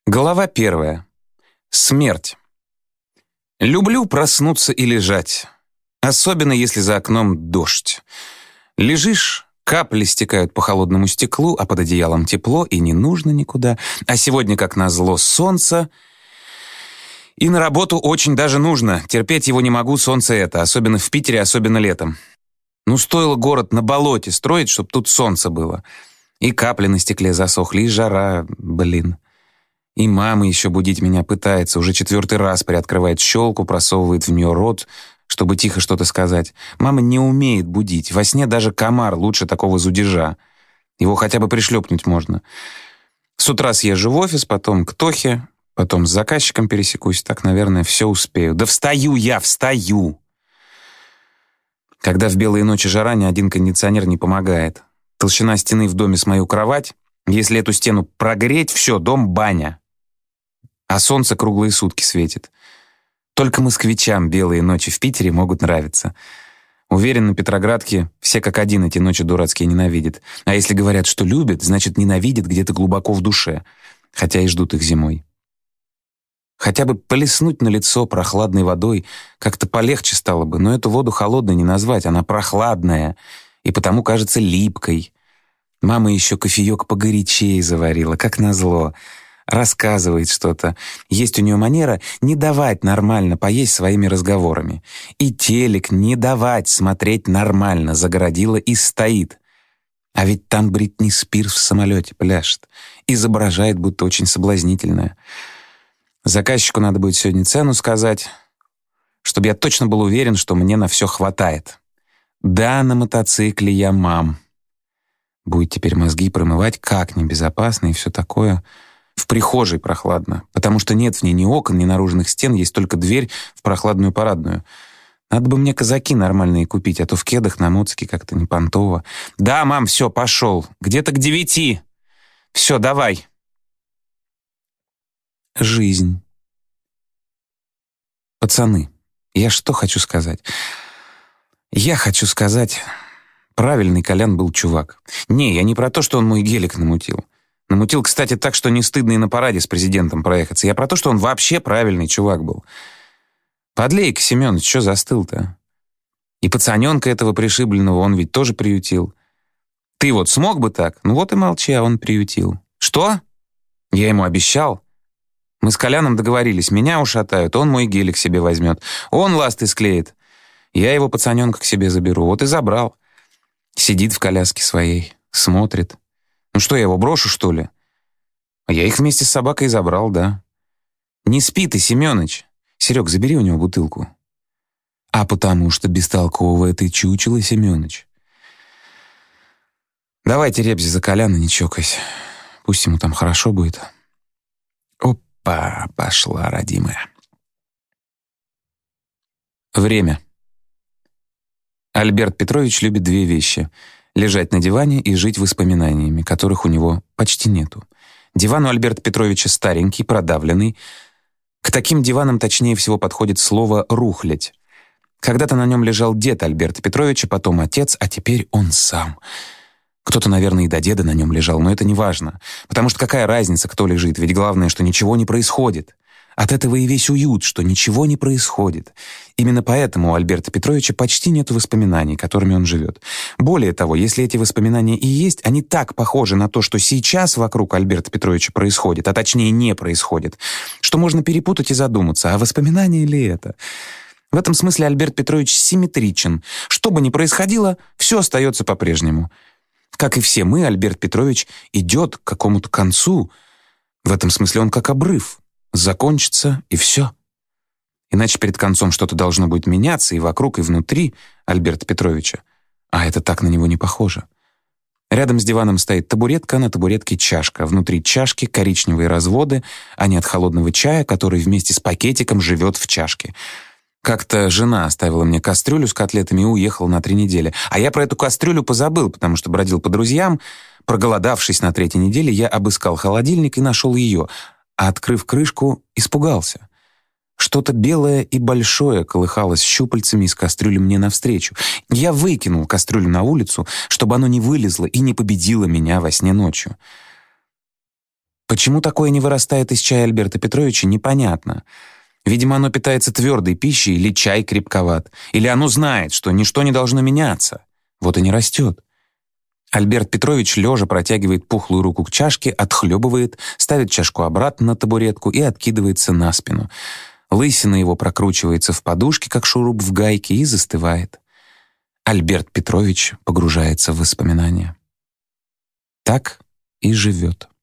Глава 1. Смерть. Люблю проснуться и лежать, особенно если за окном дождь. Лежишь, капли стекают по холодному стеклу, а под одеялом тепло и не нужно никуда. А сегодня, как назло, солнце. И на работу очень даже нужно. Терпеть его не могу, солнце это, особенно в Питере, особенно летом. Стоило город на болоте строить, чтобы тут солнце было. И капли на стекле засохли, и жара, И мама еще будить меня пытается, уже 4-й раз приоткрывает щелку, просовывает в нее рот, чтобы тихо что-то сказать. Мама не умеет будить. Во сне даже комар лучше такого зудежа. Его хотя бы пришлепнуть можно. С утра съезжу в офис, потом к Тохе, потом с заказчиком пересекусь. Так, наверное, все успею. Да встаю я, встаю! Когда в белые ночи жара, ни один кондиционер не помогает. Толщина стены в доме с мою кровать. Если эту стену прогреть, все, дом баня. А солнце круглые сутки светит. Только москвичам белые ночи в Питере могут нравиться. Уверен, на Петроградке все как один эти ночи дурацкие ненавидят. А если говорят, что любят, значит, ненавидят где-то глубоко в душе, хотя и ждут их зимой. Хотя бы полеснуть на лицо прохладной водой как-то полегче стало бы, но эту воду холодной не назвать, она прохладная и потому кажется липкой. Мама еще кофеек погорячее заварила, как назло. Рассказывает что-то. Есть у нее манера не давать нормально поесть своими разговорами. И телек не давать смотреть нормально, загородила и стоит. А ведь там Бритни Спирс в самолете пляшет. Изображает, будто очень соблазнительная. Заказчику надо будет сегодня цену сказать, чтобы я точно был уверен, что мне на все хватает. Да, на мотоцикле я мам. Будет теперь мозги промывать, как небезопасно и все такое. В прихожей прохладно, потому что нет в ней ни окон, ни наружных стен, есть только дверь в прохладную парадную. Надо бы мне казаки нормальные купить, а то в кедах на моцике как-то не понтово. Да, мам, все, пошел. Где-то к 9. Все, давай. Жизнь. Пацаны, я что хочу сказать? Я хочу сказать, правильный Колян был чувак. Не, я не про то, что он мой гелик намутил. Намутил, кстати, так, что не стыдно и на параде с президентом проехаться. Я про то, что он вообще правильный чувак был. Подлей-ка, Семёныч, что застыл-то? И пацаненка этого пришибленного он ведь тоже приютил. Ты вот смог бы так? Вот и молчи, а он приютил. Что? Я ему обещал. Мы с Коляном договорились, меня ушатают, он мой гелик себе возьмет. Он ласты склеит. Я его пацаненка к себе заберу. Вот и забрал. Сидит в коляске своей, смотрит. Что, я его брошу, что ли? А я их вместе с собакой забрал, да. Не спи ты, Семёныч. Серег, забери у него бутылку. А потому что бестолковое ты чучело, Семёныч. Давайте, Ребзи, за Коляна не чокайся. Пусть ему там хорошо будет. Опа, пошла, родимая. Время. Альберт Петрович любит 2 вещи — лежать на диване и жить воспоминаниями, которых у него почти нету. Диван у Альберта Петровича старенький, продавленный. К таким диванам точнее всего подходит слово «рухлядь». Когда-то на нем лежал дед Альберта Петровича, потом отец, а теперь он сам. Кто-то, наверное, и до деда на нем лежал, но это не важно. Потому что какая разница, кто лежит, ведь главное, что ничего не происходит. От этого и весь уют, что ничего не происходит. Именно поэтому у Альберта Петровича почти нет воспоминаний, которыми он живет. Более того, если эти воспоминания и есть, они так похожи на то, что сейчас вокруг Альберта Петровича происходит, а точнее не происходит, что можно перепутать и задуматься, а воспоминания ли это? В этом смысле Альберт Петрович симметричен. Что бы ни происходило, все остается по-прежнему. Как и все мы, Альберт Петрович идет к какому-то концу. В этом смысле он как обрыв. Закончится, и все. Иначе перед концом что-то должно будет меняться и вокруг, и внутри Альберта Петровича. А это так на него не похоже. Рядом с диваном стоит табуретка, на табуретке чашка. Внутри чашки коричневые разводы, а не от холодного чая, который вместе с пакетиком живет в чашке. Как-то жена оставила мне кастрюлю с котлетами и уехала на 3 недели. А я про эту кастрюлю позабыл, потому что бродил по друзьям. Проголодавшись на 3-й неделе, я обыскал холодильник и нашел ее, а, открыв крышку, испугался. Что-то белое и большое колыхалось щупальцами из кастрюли мне навстречу. Я выкинул кастрюлю на улицу, чтобы оно не вылезло и не победило меня во сне ночью. Почему такое не вырастает из чая Альберта Петровича, непонятно. Видимо, оно питается твердой пищей, или чай крепковат. Или оно знает, что ничто не должно меняться. Вот и не растет. Альберт Петрович лежа протягивает пухлую руку к чашке, отхлебывает, ставит чашку обратно на табуретку и откидывается на спину. Лысина его прокручивается в подушке, как шуруп в гайке, и застывает. Альберт Петрович погружается в воспоминания. Так и живет.